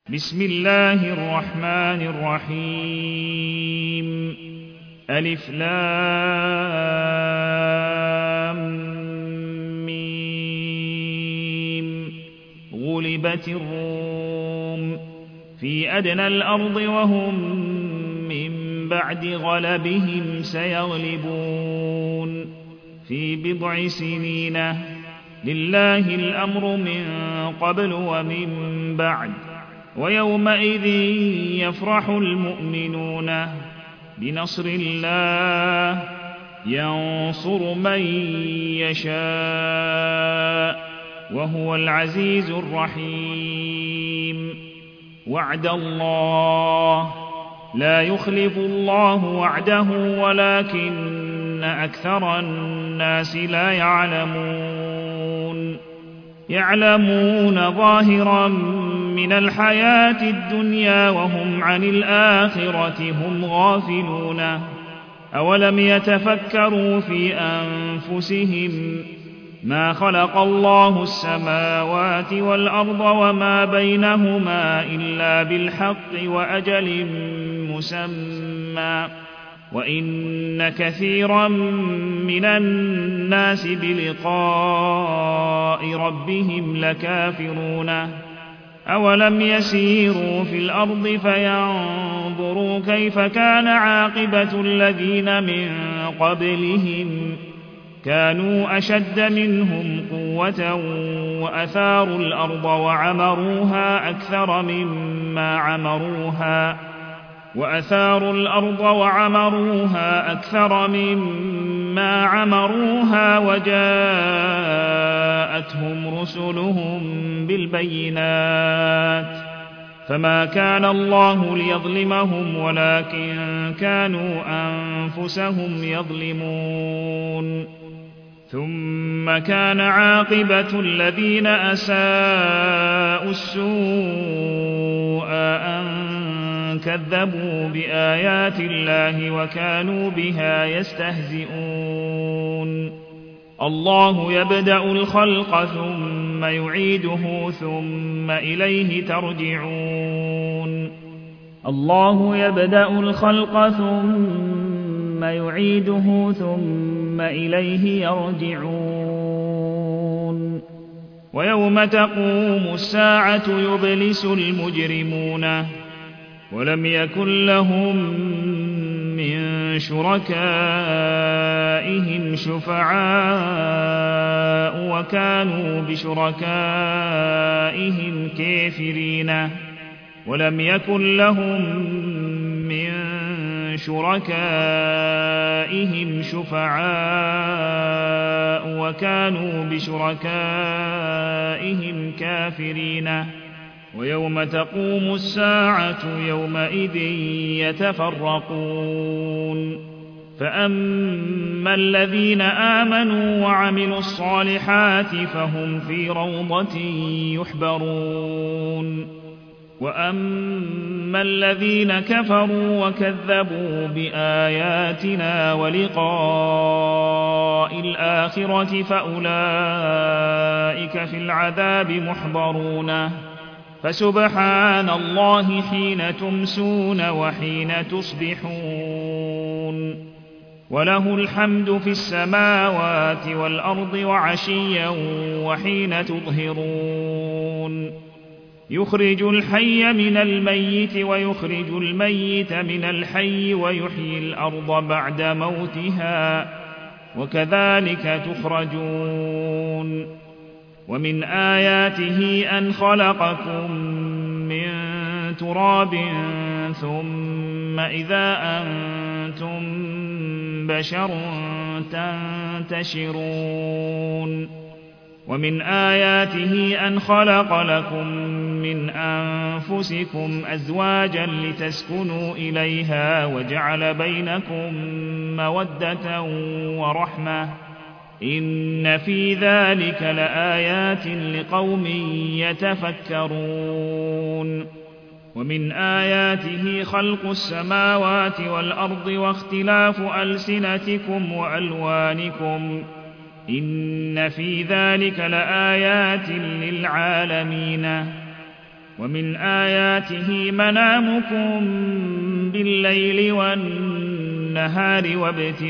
بسم الله الرحمن الرحيم ألف لام ميم غلبت الروم في أدنى الأرض وهم من بعد غلبهم سيغلبون في بضع سنين لله الأمر من قبل ومن بعد ويومئذ يفرح المؤمنون بنصر الله ينصر من يشاء وهو العزيز الرحيم وعد الله لا يخلف الله وعده ولكن أكثر الناس لا يعلمون ظاهرا من الحياة الدنيا وهم عن الآخرة هم غافلون أولم يتفكروا في أنفسهم ما خلق الله السماوات والأرض وما بينهما إلا بالحق وأجل مسمى وإن كثيرا من الناس بلقاء ربهم لكافرون أولم يسيروا في الأرض فينظروا كيف كان عاقبة الذين من قبلهم كانوا أشد منهم قوة وأثاروا الأرض وعمروها أكثر مما عمروها وجاءتهم رسلهم بالبينات فما كان الله ليظلمهم ولكن كانوا أنفسهم يظلمون ثم كان عاقبة الذين أساءوا السوء أن كذبوا بآيات الله وكانوا بها يستهزئون الله يبدأ الخلق ثم يعيده ثم إليه يرجعون ويوم تقوم الساعة يبلس المجرمون ولم يكن لهم من شركائهم شفعاء وكانوا بشركائهم كافرين ويوم تقوم الساعة يومئذ يتفرقون فأما الذين آمنوا وعملوا الصالحات فهم في روضة يحبرون وأما الذين كفروا وكذبوا بآياتنا ولقاء الآخرة فأولئك في العذاب محضرون فسبحان الله حين تمسون وحين تصبحون وله الحمد في السماوات والأرض وعشيا وحين تظهرون يخرج الحي من الميت ويخرج الميت من الحي ويحيي الأرض بعد موتها وكذلك تخرجون ومن آياته أن خلقكم من تراب ثم إذا أنتم بشر تنتشرون ومن آياته أن خلق لكم من أنفسكم أزواجا لتسكنوا إليها وجعل بينكم مودة ورحمة إن في ذلك لآيات لقوم يتفكرون ومن آياته خلق السماوات والأرض واختلاف ألسنتكم وألوانكم إن في ذلك لآيات للعالمين ومن آياته منامكم بالليل والنهار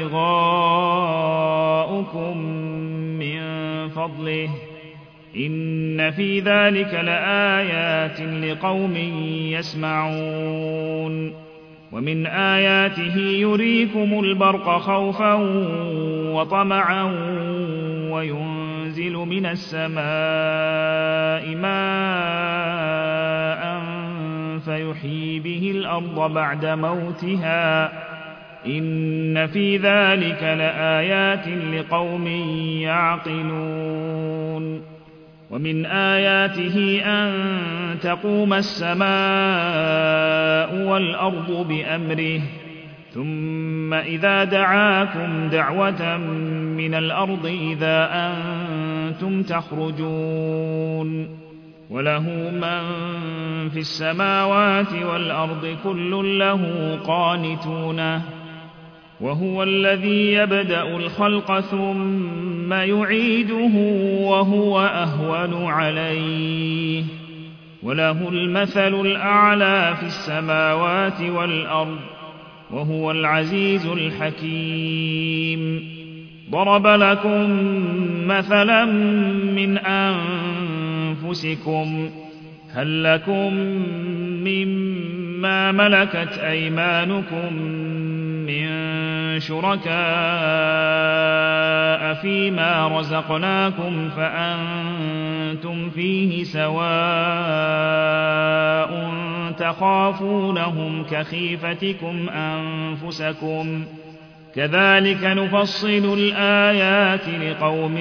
وابتغاؤكم من فضله إن في ذلك لآيات لقوم يسمعون ومن آياته يريكم البرق خوفا وطمعا وينزل من السماء ماء فيحيي به الأرض بعد موتها إن في ذلك لآيات لقوم يعقلون ومن آياته أن تقوم السماء والأرض بأمره ثم إذا دعاكم دعوة من الأرض إذا أنتم تخرجون وله من في السماوات والأرض كل له قانتون وهو الذي يبدأ الخلق ثم يعيده وهو أهون عليه وله المثل الأعلى في السماوات والأرض وهو العزيز الحكيم ضرب لكم مثلا من أنفسكم هل لكم مما ملكت أيمانكم من شركاء فيما رزقناكم فأنتم فيه سواء تخافونهم كخيفتكم أنفسكم كذلك نفصل الآيات لقوم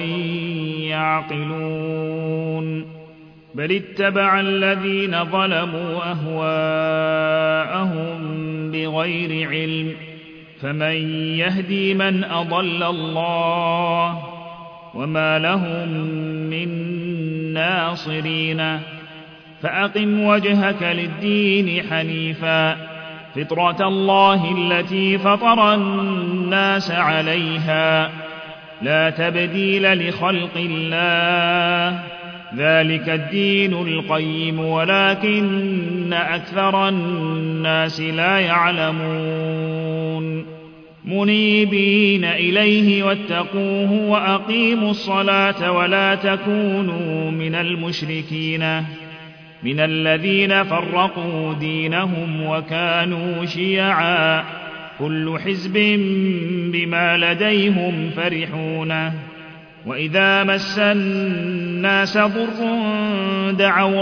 يعقلون بل اتبع الذين ظلموا أهواءهم بغير علم فمن يهدي من أضل الله وما لهم من ناصرين فأقم وجهك للدين حنيفا فطرة الله التي فطر الناس عليها لا تبديل لخلق الله ذلك الدين القيم ولكن أكثر الناس لا يعلمون منيبين إليه واتقوه وأقيموا الصلاة ولا تكونوا من المشركين من الذين فرقوا دينهم وكانوا شيعا كل حزب بما لديهم فرحون وإذا مس الناس ضر دعوا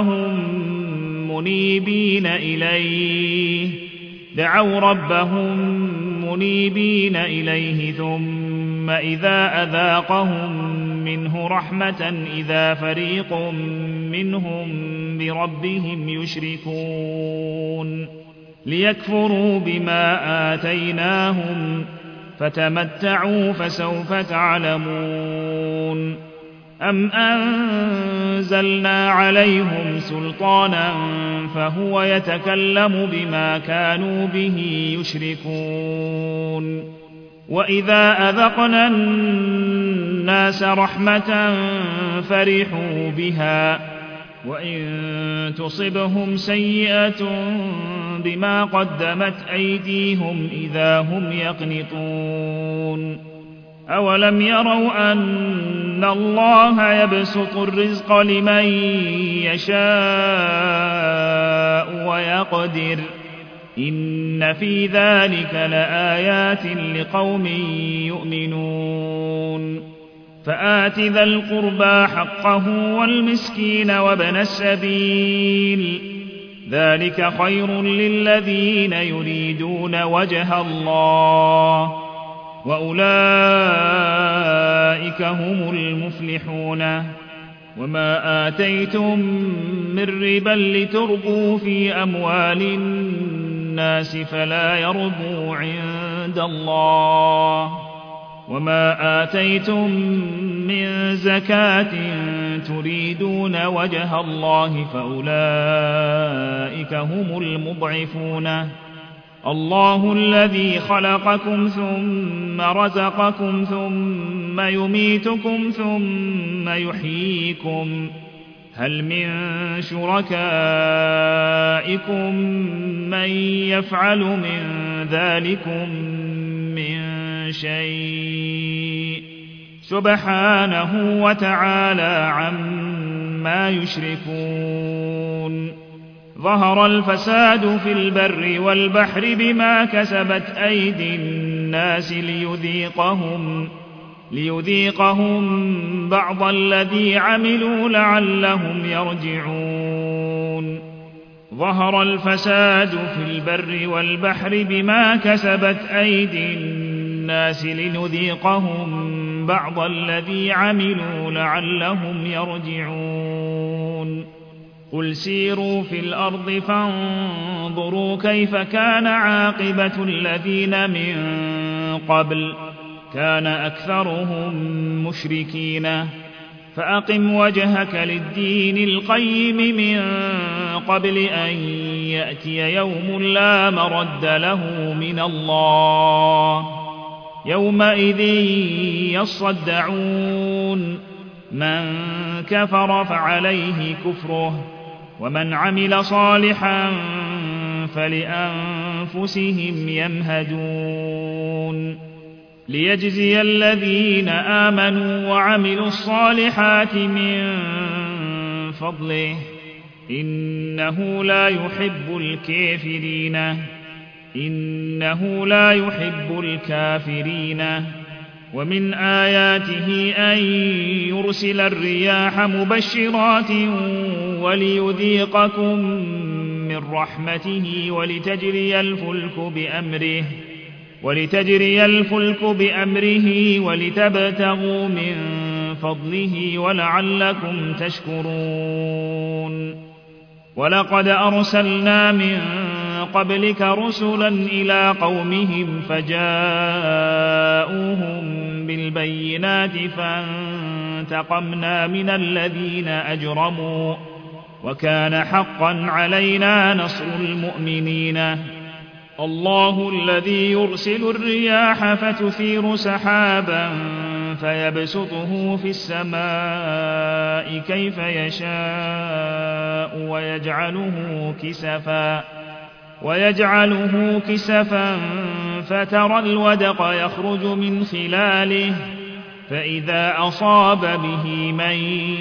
ربهم منيبين إليه ثم إذا أذاقهم منه رحمة إذا فريق منهم بربهم يشركون ليكفروا بما آتيناهم فتمتعوا فسوف تعلمون أم أنزلنا عليهم سلطانا فهو يتكلم بما كانوا به يشركون وإذا أذقنا الناس رحمة فرحوا بها وإن تصبهم سيئة بما قدمت أيديهم إذا هم يقنطون أولم يروا أن الله يبسط الرزق لمن يشاء ويقدر إن في ذلك لآيات لقوم يؤمنون فآت ذا القربى حقه والمسكين وابن السبيل ذلك خير للذين يريدون وجه الله وأولئك هم المفلحون وما آتيتم من ربا لتربوا في أموال الناس فلا يربو عند الله وما آتيتم من زكاة تريدون وجه الله فأولئك هم المضعفون الله الذي خلقكم ثم رزقكم ثم يميتكم ثم يحييكم هل من شركائكم من يفعل من ذلكم من شيء سبحانه وتعالى عما يشركون ظهر الفساد في البر والبحر بما كسبت أيدي الناس ليذيقهم بعض الذي عملوا لعلهم يرجعون ظهر الفساد في البر والبحر بما كسبت أيدي الناس لنذيقهم بعض الذي عملوا لعلهم يرجعون قل سيروا في الأرض فانظروا كيف كان عاقبة الذين من قبل كان أكثرهم مشركين فأقم وجهك للدين القيم من قبل أن يأتي يوم لا مرد له من الله يومئذ يصدعون من كفر فعليه كفره ومن عمل صالحا فلأنفسهم يمهدون ليجزي الذين آمنوا وعملوا الصالحات من فضله إنه لا يحب الكافرين ومن آياته أن يرسل الرياح مبشرات وليذيقكم من رحمته ولتجري الفلك بأمره ولتبتغوا من فضله ولعلكم تشكرون ولقد أرسلنا من قبلك رسلا إلى قومهم فجاءوهم بالبينات فانتقمنا من الذين أجرموا وكان حقا علينا نصر المؤمنين الله الذي يرسل الرياح فتثير سحابا فيبسطه في السماء كيف يشاء ويجعله كسفا فترى الودق يخرج من خلاله فإذا أصاب به من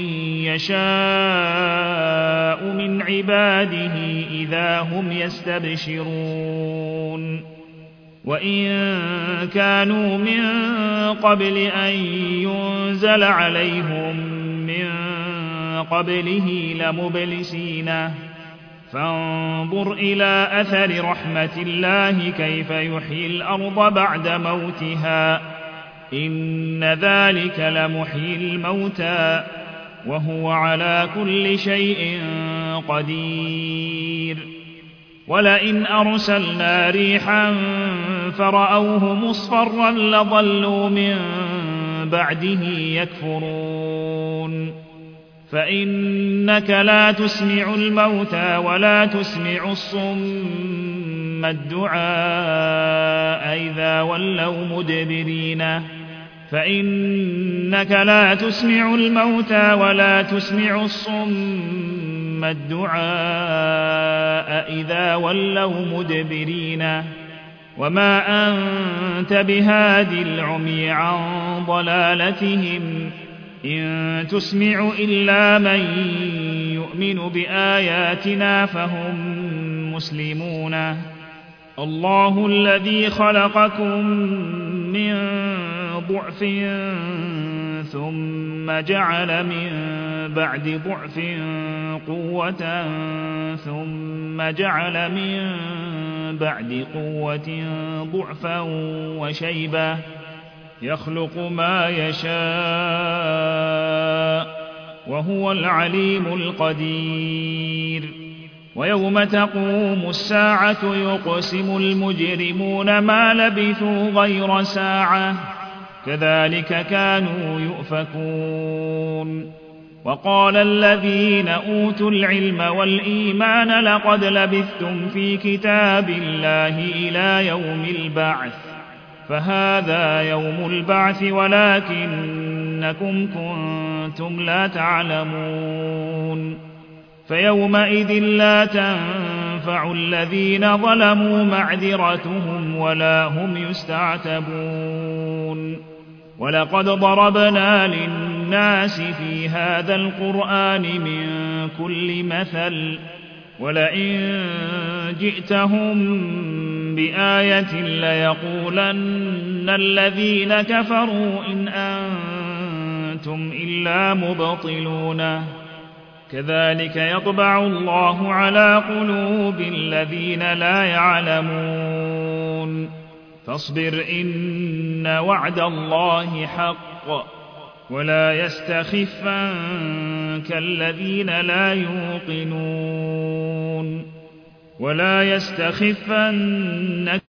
يشاء من عباده إذا هم يستبشرون وإن كانوا من قبل أن ينزل عليهم من قبله لمبلسين فانظر إلى أثر رحمة الله كيف يحيي الأرض بعد موتها إن ذلك لمحيي الموتى وهو على كل شيء قدير ولئن أرسلنا ريحا فرأوه مصفرا لظلوا من بعده يكفرون فإنك لا تسمع الموتى ولا تسمع الصم الدعاء إذا ولوا مدبرين فإنك لا تسمع الموتى ولا تسمع الصم الدعاء إذا ولوا مدبرين وما أنت بهاد العمي عن ضلالتهم إن تسمع إلا من يؤمن بآياتنا فهم مسلمون الله الذي خلقكم من ضعف ثم جعل من بعد ضعف قوة ثم جعل من بعد قوة ضعفا وشيبة يخلق ما يشاء وهو العليم القدير ويوم تقوم الساعة يقسم المجرمون ما لبثوا غير ساعة كذلك كانوا يؤفكون وقال الذين أوتوا العلم والإيمان لقد لبثتم في كتاب الله إلى يوم البعث فهذا يوم البعث ولكنكم كنتم كنتم لا تعلمون فيومئذ لا تنفع الذين ظلموا معذرتهم ولا هم يستعتبون ولقد ضربنا للناس في هذا القرآن من كل مثل ولئن جئتهم بآية ليقولن الذين كفروا إن أنتم إلا مبطلون كذلك يطبع الله على قلوب الذين لا يعلمون فاصبر إن وعد الله حق ولا يستخفنك الذين لا يوقنون ولا يستخفنك